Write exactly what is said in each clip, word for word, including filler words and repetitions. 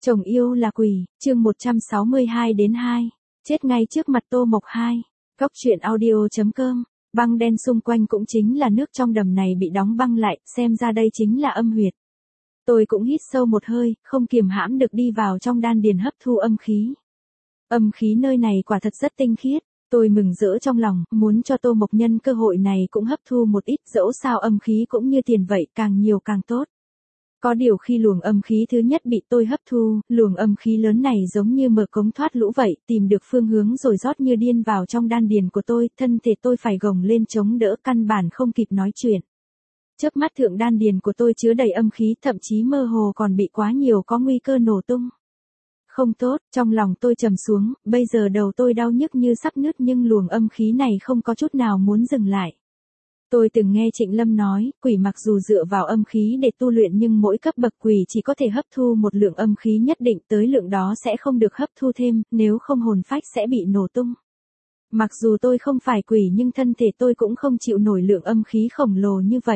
Chồng yêu là quỷ, chương một trăm sáu mươi hai đến hai. Chết ngay trước mặt Tô Mộc hai. Góc truyện audio.com. Băng đen xung quanh cũng chính là nước trong đầm này bị đóng băng lại, xem ra đây chính là âm huyệt. Tôi cũng hít sâu một hơi, không kiềm hãm được đi vào trong đan điền hấp thu âm khí. Âm khí nơi này quả thật rất tinh khiết. Tôi mừng rỡ trong lòng, muốn cho Tô Mộc nhân cơ hội này cũng hấp thu một ít, dẫu sao âm khí cũng như tiền vậy, càng nhiều càng tốt. Có điều khi luồng âm khí thứ nhất bị tôi hấp thu, luồng âm khí lớn này giống như mở cống thoát lũ vậy, tìm được phương hướng rồi rót như điên vào trong đan điền của tôi, thân thể tôi phải gồng lên chống đỡ, căn bản không kịp nói chuyện. Chớp mắt thượng đan điền của tôi chứa đầy âm khí, thậm chí mơ hồ còn bị quá nhiều, có nguy cơ nổ tung. Không tốt, trong lòng tôi trầm xuống, bây giờ đầu tôi đau nhức như sắp nứt, nhưng luồng âm khí này không có chút nào muốn dừng lại. Tôi từng nghe Trịnh Lâm nói, quỷ mặc dù dựa vào âm khí để tu luyện nhưng mỗi cấp bậc quỷ chỉ có thể hấp thu một lượng âm khí nhất định, tới lượng đó sẽ không được hấp thu thêm, nếu không hồn phách sẽ bị nổ tung. Mặc dù tôi không phải quỷ nhưng thân thể tôi cũng không chịu nổi lượng âm khí khổng lồ như vậy.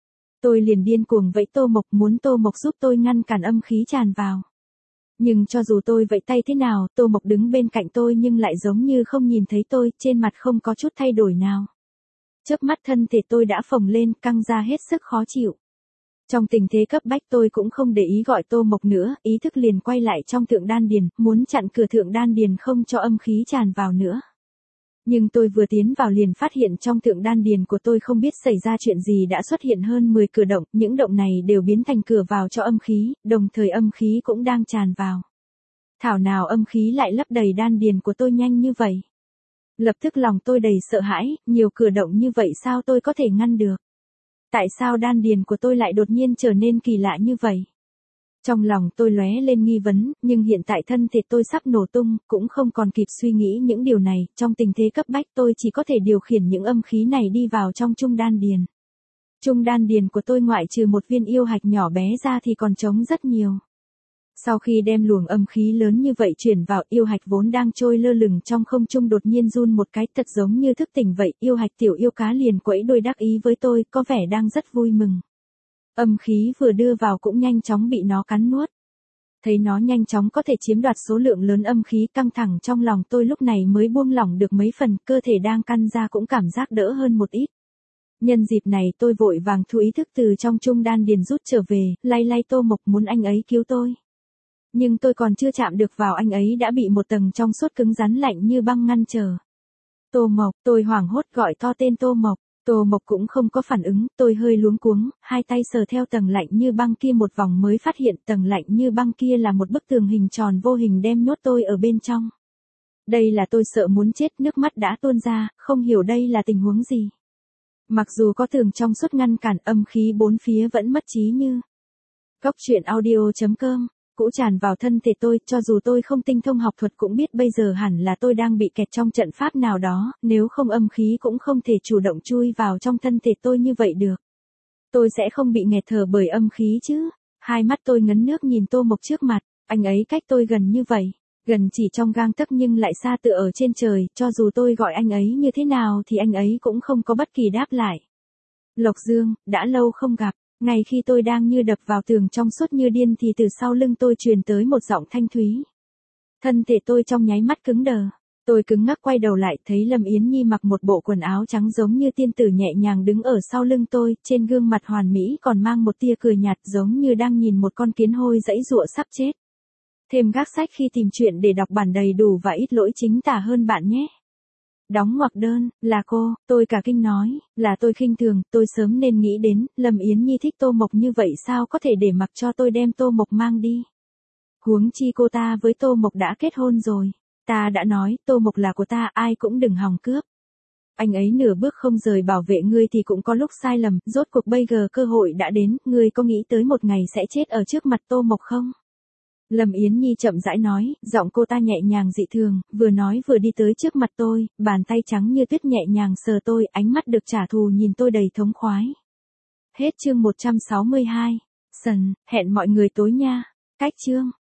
Tôi liền điên cuồng vẫy Tô Mộc, muốn Tô Mộc giúp tôi ngăn cản âm khí tràn vào. Nhưng cho dù tôi vẫy tay thế nào, Tô Mộc đứng bên cạnh tôi nhưng lại giống như không nhìn thấy tôi, trên mặt không có chút thay đổi nào. Chớp mắt thân thể tôi đã phồng lên, căng ra hết sức khó chịu. Trong tình thế cấp bách tôi cũng không để ý gọi Tô Mộc nữa, ý thức liền quay lại trong thượng đan điền, muốn chặn cửa thượng đan điền không cho âm khí tràn vào nữa. Nhưng tôi vừa tiến vào liền phát hiện trong thượng đan điền của tôi không biết xảy ra chuyện gì đã xuất hiện hơn mười cửa động, những động này đều biến thành cửa vào cho âm khí, đồng thời âm khí cũng đang tràn vào. Thảo nào âm khí lại lấp đầy đan điền của tôi nhanh như vậy. Lập tức lòng tôi đầy sợ hãi, nhiều cửa động như vậy sao tôi có thể ngăn được? Tại sao đan điền của tôi lại đột nhiên trở nên kỳ lạ như vậy? Trong lòng tôi lóe lên nghi vấn, nhưng hiện tại thân thể tôi sắp nổ tung, cũng không còn kịp suy nghĩ những điều này, trong tình thế cấp bách tôi chỉ có thể điều khiển những âm khí này đi vào trong trung đan điền. Trung đan điền của tôi ngoại trừ một viên yêu hạch nhỏ bé ra thì còn trống rất nhiều. Sau khi đem luồng âm khí lớn như vậy chuyển vào, yêu hạch vốn đang trôi lơ lửng trong không trung đột nhiên run một cái, thật giống như thức tỉnh vậy, yêu hạch tiểu yêu cá liền quẫy đuôi đắc ý với tôi, có vẻ đang rất vui mừng. Âm khí vừa đưa vào cũng nhanh chóng bị nó cắn nuốt. Thấy nó nhanh chóng có thể chiếm đoạt số lượng lớn âm khí, căng thẳng trong lòng tôi lúc này mới buông lỏng được mấy phần, cơ thể đang căn ra cũng cảm giác đỡ hơn một ít. Nhân dịp này tôi vội vàng thu ý thức từ trong trung đan điền rút trở về, lay lay Tô Mộc muốn anh ấy cứu tôi. Nhưng tôi còn chưa chạm được vào anh ấy đã bị một tầng trong suốt cứng rắn lạnh như băng ngăn trở. Tô Mộc, tôi hoảng hốt gọi to tên Tô Mộc. Tô Mộc cũng không có phản ứng, tôi hơi luống cuống, hai tay sờ theo tầng lạnh như băng kia một vòng mới phát hiện tầng lạnh như băng kia là một bức tường hình tròn vô hình đem nhốt tôi ở bên trong. Đây là tôi sợ muốn chết, nước mắt đã tuôn ra, không hiểu đây là tình huống gì. Mặc dù có tường trong suốt ngăn cản, âm khí bốn phía vẫn mất trí như. Góc truyện audio.com. Cũ tràn vào thân thể tôi, cho dù tôi không tinh thông học thuật cũng biết bây giờ hẳn là tôi đang bị kẹt trong trận pháp nào đó, nếu không âm khí cũng không thể chủ động chui vào trong thân thể tôi như vậy được. Tôi sẽ không bị nghẹt thở bởi âm khí chứ. Hai mắt tôi ngấn nước nhìn Tô Mộc trước mặt, anh ấy cách tôi gần như vậy, gần chỉ trong gang tấc nhưng lại xa tựa ở trên trời, cho dù tôi gọi anh ấy như thế nào thì anh ấy cũng không có bất kỳ đáp lại. Lộc Dương, đã lâu không gặp. Ngay khi tôi đang như đập vào tường trong suốt như điên thì từ sau lưng tôi truyền tới một giọng thanh thúy. Thân thể tôi trong nháy mắt cứng đờ. Tôi cứng ngắc quay đầu lại, thấy Lâm Yến Nhi mặc một bộ quần áo trắng giống như tiên tử nhẹ nhàng đứng ở sau lưng tôi, trên gương mặt hoàn mỹ còn mang một tia cười nhạt giống như đang nhìn một con kiến hôi giãy giụa sắp chết. Thêm gác sách khi tìm chuyện để đọc bản đầy đủ và ít lỗi chính tả hơn bạn nhé. Đóng ngoặc đơn, là cô, tôi cả kinh nói, là tôi khinh thường, tôi sớm nên nghĩ đến, Lâm Yến Nhi thích Tô Mộc như vậy sao có thể để mặc cho tôi đem Tô Mộc mang đi. Huống chi cô ta với Tô Mộc đã kết hôn rồi, ta đã nói, Tô Mộc là của ta, ai cũng đừng hòng cướp. Anh ấy nửa bước không rời bảo vệ ngươi thì cũng có lúc sai lầm, rốt cuộc bây giờ cơ hội đã đến, ngươi có nghĩ tới một ngày sẽ chết ở trước mặt Tô Mộc không? Lâm Yến Nhi chậm rãi nói, giọng cô ta nhẹ nhàng dị thường, vừa nói vừa đi tới trước mặt tôi, bàn tay trắng như tuyết nhẹ nhàng sờ tôi, ánh mắt được trả thù nhìn tôi đầy thống khoái. Hết chương một trăm sáu mươi hai. Sần, hẹn mọi người tối nha. Cách chương.